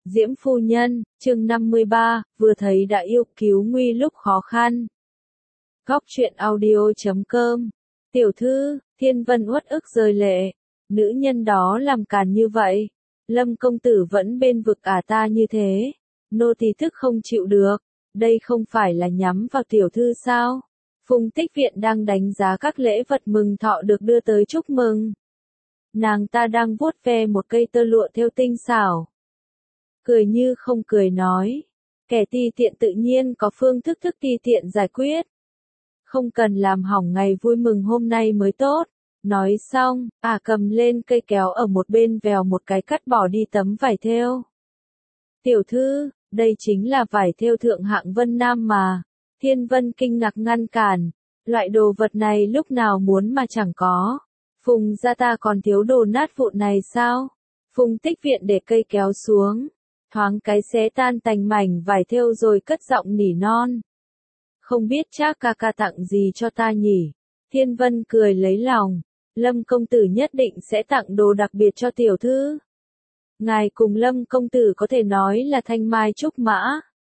Diễm phu nhân, chương 53, vừa thấy đã yêu cứu nguy lúc khó khăn. Góc truyện audio.com. Tiểu thư, Thiên Vân uất ức rơi lệ. Nữ nhân đó làm càn như vậy. Lâm công tử vẫn bên vực ta như thế. Nô tỳ thức không chịu được. Đây không phải là nhắm vào tiểu thư sao? Phùng Tích Viện đang đánh giá các lễ vật mừng thọ được đưa tới chúc mừng. Nàng ta đang vuốt ve một cây tơ lụa thêu tinh xảo. Cười như không cười nói. Kẻ ti tiện tự nhiên có phương thức ti tiện giải quyết. Không cần làm hỏng ngày vui mừng hôm nay mới tốt. Nói xong, cầm lên cây kéo ở một bên vèo một cái cắt bỏ đi tấm vải thêu. Tiểu thư, đây chính là vải thêu thượng hạng Vân Nam mà. Thiên Vân kinh ngạc ngăn cản. Loại đồ vật này lúc nào muốn mà chẳng có. Phùng gia ta còn thiếu đồ nát vụn này sao? Phùng Tích Viện để cây kéo xuống. Thoáng cái xé tan tành mảnh vải thêu rồi cất giọng nỉ non. Không biết Trác ca ca tặng gì cho ta nhỉ? Thiên Vân cười lấy lòng. Lâm công tử nhất định sẽ tặng đồ đặc biệt cho tiểu thư. Ngài cùng Lâm công tử có thể nói là thanh mai trúc mã.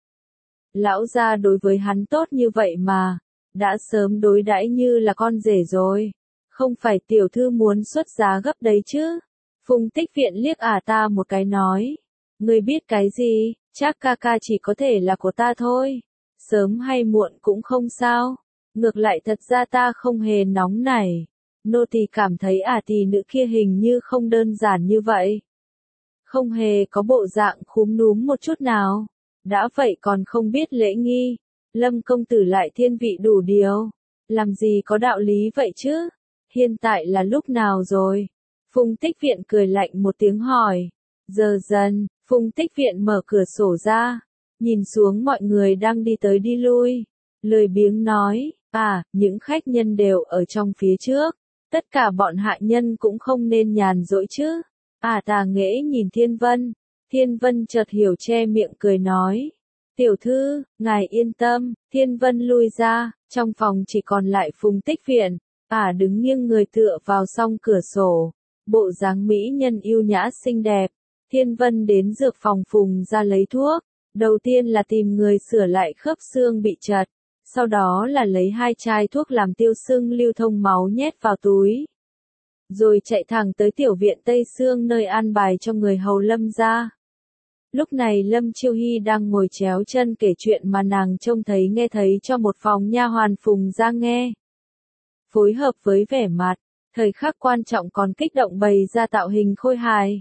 Lão gia đối với hắn tốt như vậy mà, đã sớm đối đãi như là con rể rồi. Không phải tiểu thư muốn xuất giá gấp đấy chứ? Phùng Tích Viện liếc ta một cái nói. Ngươi biết cái gì, Trác ca ca chỉ có thể là của ta thôi. Sớm hay muộn cũng không sao. Ngược lại thật ra ta không hề nóng nảy. Nô tỳ cảm thấy tỷ nữ kia hình như không đơn giản như vậy. Không hề có bộ dạng khúm núm một chút nào. Đã vậy còn không biết lễ nghi. Lâm công tử lại thiên vị đủ điều. Làm gì có đạo lý vậy chứ? Hiện tại là lúc nào rồi? Phùng Tích Viện cười lạnh một tiếng hỏi. Giờ dần, Phùng Tích Viện mở cửa sổ ra. Nhìn xuống mọi người đang đi tới đi lui. Lười biếng nói, những khách nhân đều ở trong phía trước. Tất cả bọn hạ nhân cũng không nên nhàn rỗi chứ. Tà nghễ nhìn Thiên Vân. Thiên Vân chợt hiểu che miệng cười nói. Tiểu thư, ngài yên tâm. Thiên Vân lui ra, trong phòng chỉ còn lại Phùng Tích Viện. Đứng nghiêng người tựa vào song cửa sổ. Bộ dáng mỹ nhân yêu nhã xinh đẹp. Thiên Vân đến dược phòng Phùng ra lấy thuốc. Đầu tiên là tìm người sửa lại khớp xương bị chật. Sau đó là lấy 2 chai thuốc làm tiêu sưng lưu thông máu nhét vào túi. Rồi chạy thẳng tới tiểu viện Tây Sương nơi an bài cho người hầu Lâm gia. Lúc này Lâm Chiêu Hy đang ngồi chéo chân kể chuyện mà nàng trông thấy nghe thấy cho một phòng nha hoàn Phùng ra nghe. Phối hợp với vẻ mặt, thời khắc quan trọng còn kích động bày ra tạo hình khôi hài.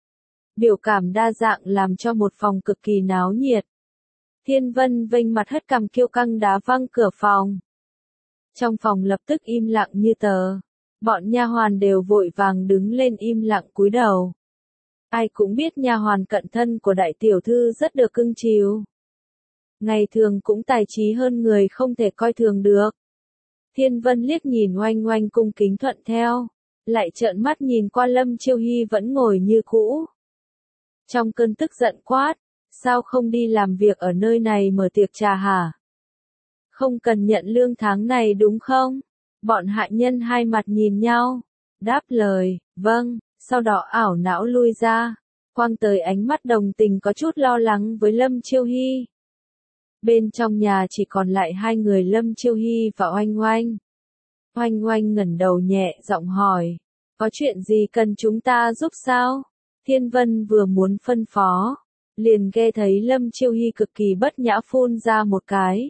Biểu cảm đa dạng làm cho một phòng cực kỳ náo nhiệt. Thiên Vân vênh mặt hất cằm kiêu căng đá văng cửa phòng. Trong phòng lập tức im lặng như tờ. Bọn nha hoàn đều vội vàng đứng lên im lặng cúi đầu. Ai cũng biết nha hoàn cận thân của đại tiểu thư rất được cưng chiều. Ngày thường cũng tài trí hơn người không thể coi thường được. Thiên Vân liếc nhìn Oanh Oanh cung kính thuận theo. Lại trợn mắt nhìn qua Lâm Chiêu Hy vẫn ngồi như cũ. Trong cơn tức giận quát. Sao không đi làm việc ở nơi này mở tiệc trà hả? Không cần nhận lương tháng này đúng không? Bọn hạ nhân hai mặt nhìn nhau. Đáp lời, vâng, sau đó ảo não lui ra. Quang tới ánh mắt đồng tình có chút lo lắng với Lâm Chiêu Hy. Bên trong nhà chỉ còn lại 2 người Lâm Chiêu Hy và Oanh Oanh. Oanh Oanh ngẩng đầu nhẹ giọng hỏi. Có chuyện gì cần chúng ta giúp sao? Thiên Vân vừa muốn phân phó. Liền nghe thấy Lâm Chiêu Hy cực kỳ bất nhã phun ra một cái.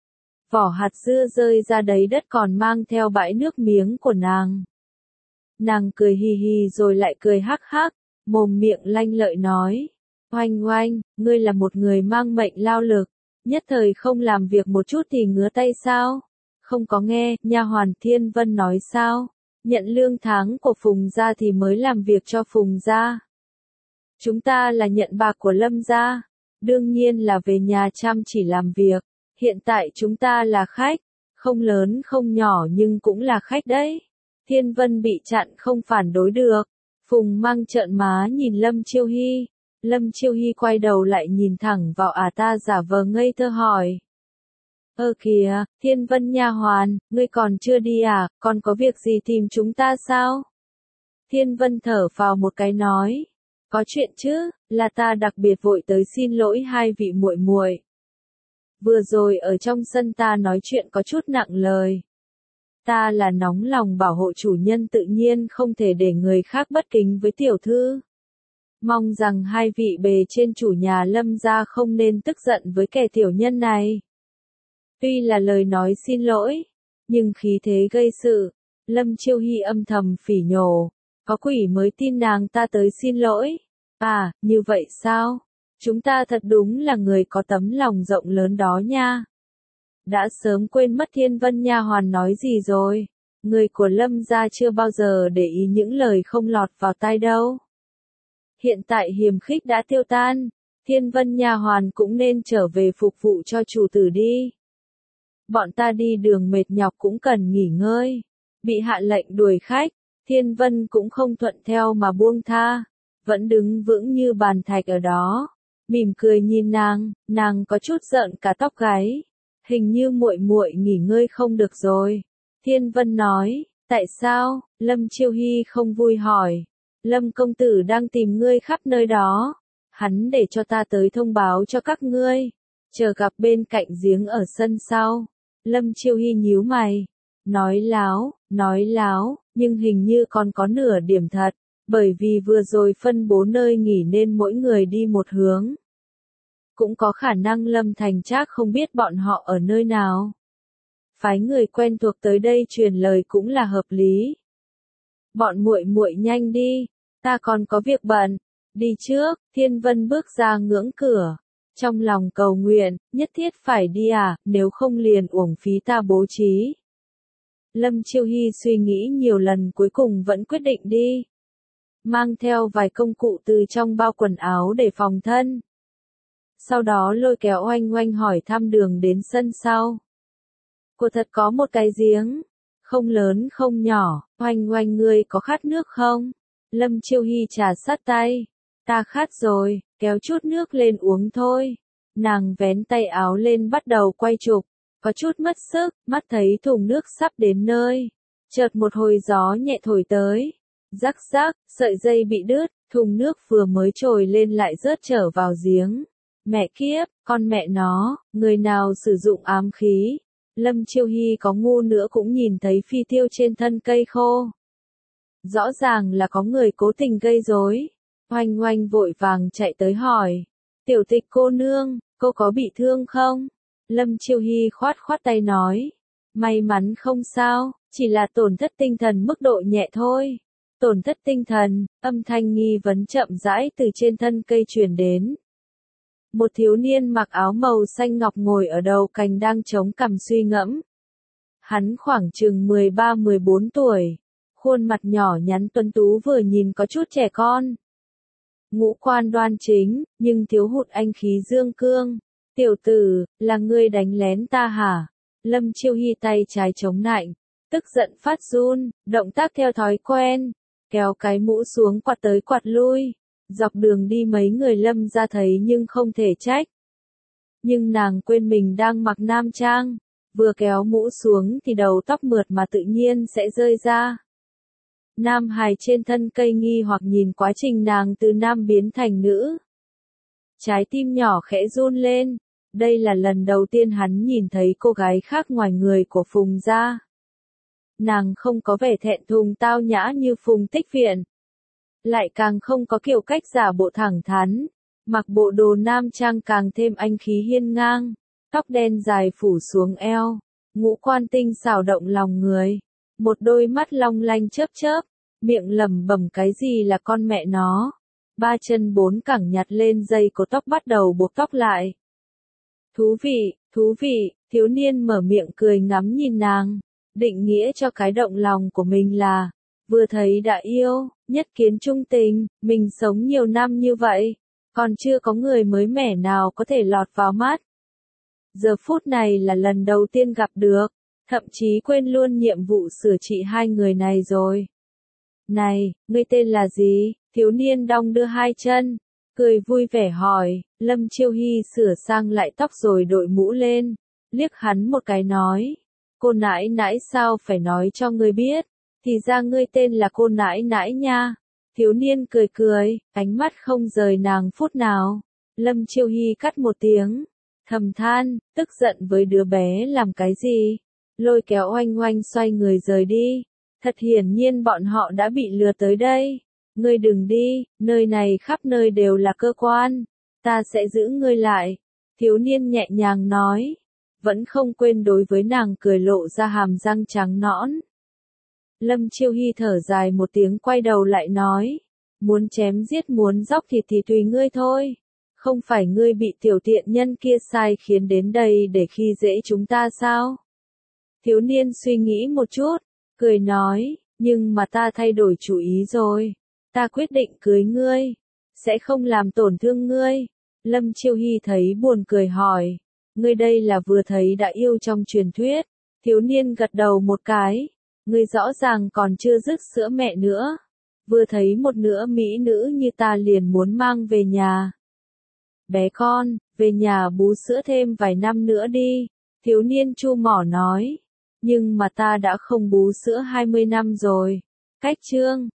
Vỏ hạt dưa rơi ra đấy đất còn mang theo bãi nước miếng của nàng. Nàng cười hì hì rồi lại cười hắc hắc, mồm miệng lanh lợi nói. Oanh Oanh, ngươi là một người mang mệnh lao lực, nhất thời không làm việc một chút thì ngứa tay sao? Không có nghe, nha hoàn Thiên Vân nói sao? Nhận lương tháng của Phùng gia thì mới làm việc cho Phùng gia. Chúng ta là nhận bạc của Lâm gia, đương nhiên là về nhà chăm chỉ làm việc. Hiện tại chúng ta là khách, không lớn không nhỏ nhưng cũng là khách đấy. Thiên Vân bị chặn không phản đối được. Phùng Mang trợn má nhìn Lâm Chiêu Hy. Lâm Chiêu Hy quay đầu lại nhìn thẳng vào ta giả vờ ngây thơ hỏi. Kìa, Thiên Vân nha hoàn, ngươi còn chưa đi à, còn có việc gì tìm chúng ta sao? Thiên Vân thở phào một cái nói. Có chuyện chứ, là ta đặc biệt vội tới xin lỗi hai vị muội muội. Vừa rồi ở trong sân ta nói chuyện có chút nặng lời. Ta là nóng lòng bảo hộ chủ nhân tự nhiên không thể để người khác bất kính với tiểu thư. Mong rằng hai vị bề trên chủ nhà Lâm gia không nên tức giận với kẻ tiểu nhân này. Tuy là lời nói xin lỗi, nhưng khí thế gây sự, Lâm Chiêu Hy âm thầm phỉ nhổ. Có quỷ mới tin nàng ta tới xin lỗi. À, như vậy sao? Chúng ta thật đúng là người có tấm lòng rộng lớn đó nha. Đã sớm quên mất Thiên Vân nha hoàn nói gì rồi. Người của Lâm gia chưa bao giờ để ý những lời không lọt vào tai đâu. Hiện tại hiềm khích đã tiêu tan, Thiên Vân nha hoàn cũng nên trở về phục vụ cho chủ tử đi. Bọn ta đi đường mệt nhọc cũng cần nghỉ ngơi. Bị hạ lệnh đuổi khách, Thiên Vân cũng không thuận theo mà buông tha, vẫn đứng vững như bàn thạch ở đó, mỉm cười nhìn nàng có chút giận cả tóc gáy. Hình như muội muội nghỉ ngơi không được rồi. Thiên Vân nói, tại sao? Lâm Chiêu Hy không vui hỏi. Lâm công tử đang tìm ngươi khắp nơi đó. Hắn để cho ta tới thông báo cho các ngươi. Chờ gặp bên cạnh giếng ở sân sau. Lâm Chiêu Hy nhíu mày. Nói láo, nhưng hình như còn có nửa điểm thật. Bởi vì vừa rồi phân bố nơi nghỉ nên mỗi người đi một hướng. Cũng có khả năng Lâm Thành Trác không biết bọn họ ở nơi nào. Phái người quen thuộc tới đây truyền lời cũng là hợp lý. Bọn muội muội nhanh đi, ta còn có việc bận. Đi trước, Thiên Vân bước ra ngưỡng cửa. Trong lòng cầu nguyện, nhất thiết phải đi à, nếu không liền uổng phí ta bố trí. Lâm Chiêu Hy suy nghĩ nhiều lần cuối cùng vẫn quyết định đi. Mang theo vài công cụ từ trong bao quần áo để phòng thân. Sau đó lôi kéo Oanh Oanh hỏi thăm đường đến sân sau. Cô thật có một cái giếng, không lớn không nhỏ, Oanh Oanh ngươi có khát nước không? Lâm Chiêu Hy trà sát tay, ta khát rồi, kéo chút nước lên uống thôi. Nàng vén tay áo lên bắt đầu quay chụp, có chút mất sức, mắt thấy thùng nước sắp đến nơi. Chợt một hồi gió nhẹ thổi tới, rắc rắc, sợi dây bị đứt, thùng nước vừa mới trồi lên lại rớt trở vào giếng. Mẹ kiếp, con mẹ nó, người nào sử dụng ám khí? Lâm Chiêu Hy có ngu nữa cũng nhìn thấy phi tiêu trên thân cây khô. Rõ ràng là có người cố tình gây rối. Oanh Oanh vội vàng chạy tới hỏi. Tiểu Tịch cô nương, cô có bị thương không? Lâm Chiêu Hy khoát khoát tay nói. May mắn không sao, chỉ là tổn thất tinh thần mức độ nhẹ thôi. Tổn thất tinh thần, âm thanh nghi vấn chậm rãi từ trên thân cây truyền đến. Một thiếu niên mặc áo màu xanh ngọc ngồi ở đầu cành đang chống cằm suy ngẫm. Hắn khoảng chừng 13-14 tuổi, khuôn mặt nhỏ nhắn tuấn tú vừa nhìn có chút trẻ con. Ngũ quan đoan chính, nhưng thiếu hụt anh khí dương cương. Tiểu tử, là ngươi đánh lén ta hả? Lâm Chiêu Hy tay trái chống nạnh, tức giận phát run, động tác theo thói quen, kéo cái mũ xuống quạt tới quạt lui. Dọc đường đi mấy người Lâm ra thấy nhưng không thể trách. Nhưng nàng quên mình đang mặc nam trang, vừa kéo mũ xuống thì đầu tóc mượt mà tự nhiên sẽ rơi ra. Nam hài trên thân cây nghi hoặc nhìn quá trình nàng từ nam biến thành nữ. Trái tim nhỏ khẽ run lên, đây là lần đầu tiên hắn nhìn thấy cô gái khác ngoài người của Phùng gia. Nàng không có vẻ thẹn thùng tao nhã như Phùng Tích Viện. Lại càng không có kiểu cách giả bộ thẳng thắn, mặc bộ đồ nam trang càng thêm anh khí hiên ngang, tóc đen dài phủ xuống eo, ngũ quan tinh xảo động lòng người, một đôi mắt long lanh chớp chớp, miệng lẩm bẩm cái gì là con mẹ nó, ba chân bốn cẳng nhặt lên dây cột tóc bắt đầu buộc tóc lại. Thú vị, thiếu niên mở miệng cười ngắm nhìn nàng, định nghĩa cho cái động lòng của mình là, vừa thấy đã yêu, nhất kiến trung tình, mình sống nhiều năm như vậy, còn chưa có người mới mẻ nào có thể lọt vào mắt. Giờ phút này là lần đầu tiên gặp được, thậm chí quên luôn nhiệm vụ sửa trị hai người này rồi. Này, ngươi tên là gì? Thiếu niên đong đưa hai chân, cười vui vẻ hỏi. Lâm Chiêu Hy sửa sang lại tóc rồi đội mũ lên, liếc hắn một cái nói. Cô nãi nãi sao phải nói cho ngươi biết, thì ra ngươi tên là cô nãi nãi nha. Thiếu niên cười cười, ánh mắt không rời nàng phút nào. Lâm Chiêu Hy cắt một tiếng, thầm than, tức giận với đứa bé làm cái gì? Lôi kéo Oanh Oanh xoay người rời đi. Thật hiển nhiên bọn họ đã bị lừa tới đây. Ngươi đừng đi, nơi này khắp nơi đều là cơ quan. Ta sẽ giữ ngươi lại. Thiếu niên nhẹ nhàng nói. Vẫn không quên đối với nàng cười lộ ra hàm răng trắng nõn. Lâm Chiêu Hy thở dài một tiếng quay đầu lại nói. Muốn chém giết muốn dóc thịt thì tùy ngươi thôi. Không phải ngươi bị tiểu tiện nhân kia sai khiến đến đây để khi dễ chúng ta sao? Thiếu niên suy nghĩ một chút, cười nói, nhưng mà ta thay đổi chủ ý rồi. Ta quyết định cưới ngươi, sẽ không làm tổn thương ngươi. Lâm Chiêu Hy thấy buồn cười hỏi, ngươi đây là vừa thấy đã yêu trong truyền thuyết. Thiếu niên gật đầu một cái, ngươi rõ ràng còn chưa dứt sữa mẹ nữa. Vừa thấy một nửa mỹ nữ như ta liền muốn mang về nhà. Bé con, về nhà bú sữa thêm vài năm nữa đi. Thiếu niên chu mỏ nói. Nhưng mà ta đã không bú sữa 20 năm rồi. Cách chương